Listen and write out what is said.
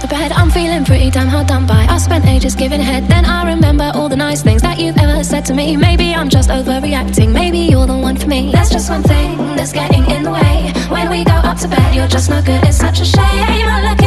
the bed. I'm feeling pretty damn hard done by. I spent ages giving head, then I remember all the nice things that you've ever said to me. Maybe I'm just overreacting, maybe you're the one for me. There's just one thing that's getting in the way. When we go up to bed, you're just no good, it's such a shame. I look